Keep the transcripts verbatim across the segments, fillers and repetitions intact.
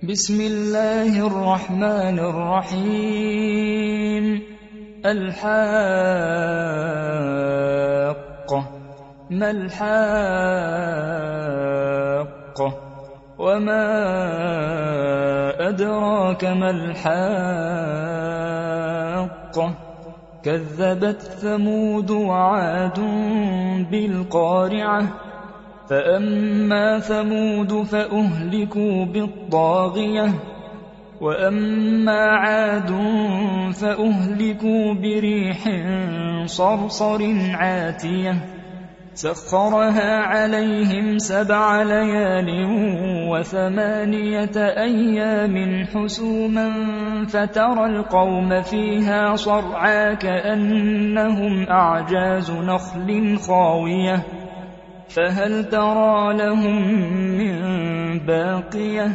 بسم الله الرحمن الرحيم. الحاقة ما الحاقة وما أدراك ما الحاقة كذبت ثمود وعاد بالقارعة فأما ثمود فأهلكوا بالطاغية وأما عاد فأهلكوا بريح صرصر عاتية سخرها عليهم سبع ليال وثمانية أيام حسوما فترى القوم فيها صرعى كأنهم أعجاز نخل خاوية فهل ترى لهم من باقية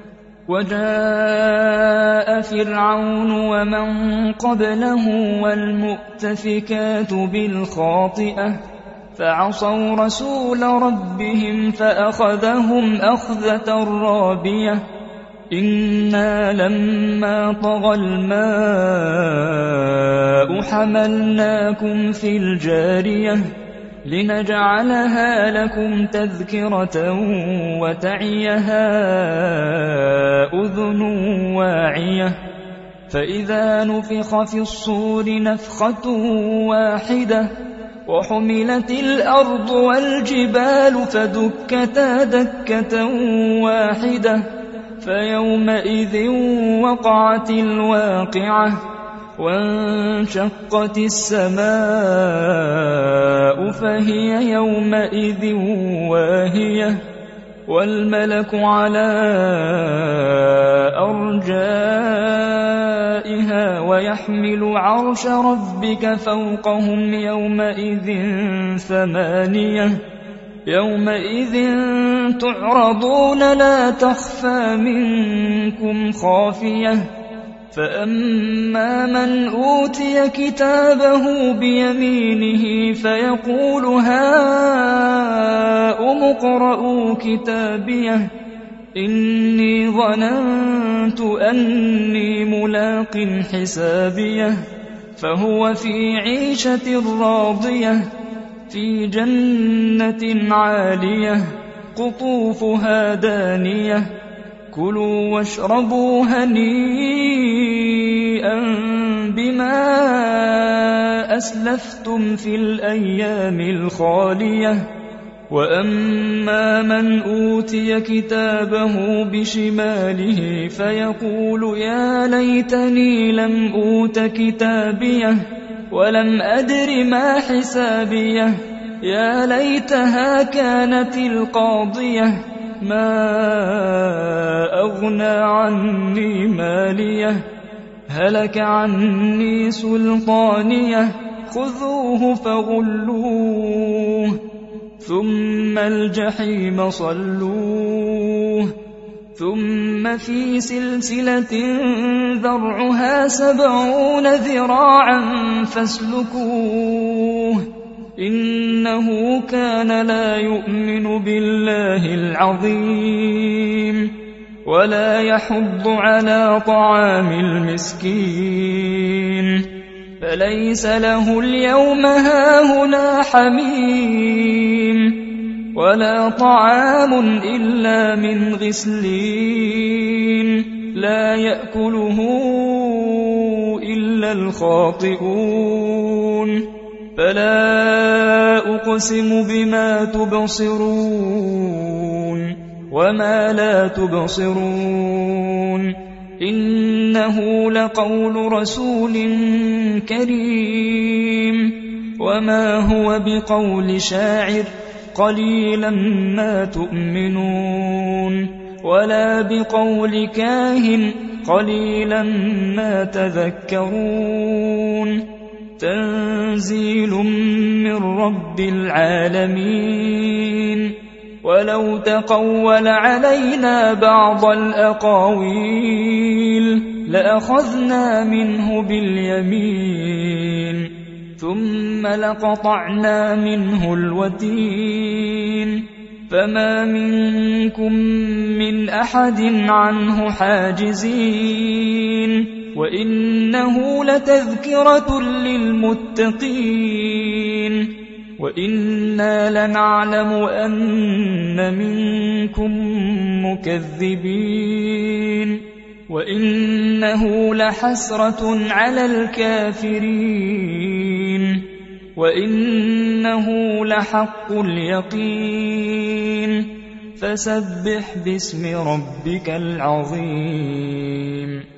وجاء فرعون ومن قبله والمؤتفكات بالخاطئة فعصوا رسول ربهم فأخذهم أخذة رابية إنا لما طغى الماء حملناكم في الجارية لنجعلها لكم تذكرة وتعيها أذن واعية فإذا نفخ في الصور نفخة واحدة وحملت الأرض والجبال فدكتا دكة واحدة فيومئذ وقعت الواقعة وانشقت السماء فهي يومئذ واهية والملك على أرجائها ويحمل عرش ربك فوقهم يومئذ ثمانية يومئذ تعرضون لا تخفى منكم خافية فأما من أوتي كتابه بيمينه فيقول هاؤم اقرءوا كتابيه إني ظننت أني ملاق حسابيه فهو في عيشة راضية في جنة عالية قطوفها دانية كلوا واشربوا هنيئا بما أسلفتم في الأيام الخالية وأما من أوتي كتابه بشماله فيقول يا ليتني لم أوت كتابيه ولم أدر ما حسابيه يا ليتها كانت القاضية ما أغنى عني ماليه هلك عني سلطانيه خذوه فغلوه ثم الجحيم صلوه ثم في سلسلة ذرعها سبعون ذراعا فاسلكوه إنه كان لا يؤمن بالله العظيم ولا يحض على طعام المسكين فليس له اليوم هاهنا حميم ولا طعام إلا من غسلين لا يأكله إلا الخاطئون فلا أقسم بما تبصرون وما لا تبصرون إنه لقول رسول كريم وما هو بقول شاعر قليلا ما تؤمنون ولا بقول كاهن قليلا ما تذكرون تنزيل من رب العالمين ولو تقول علينا بعض الأقاويل لأخذنا منه باليمين ثم لقطعنا منه الوتين فما منكم من أحد عنه حاجزين وإنه لتذكرة للمتقين وإنا لنعلم أن منكم مكذبين وإنه لحسرة على الكافرين وإنه لحق اليقين فسبح باسم ربك العظيم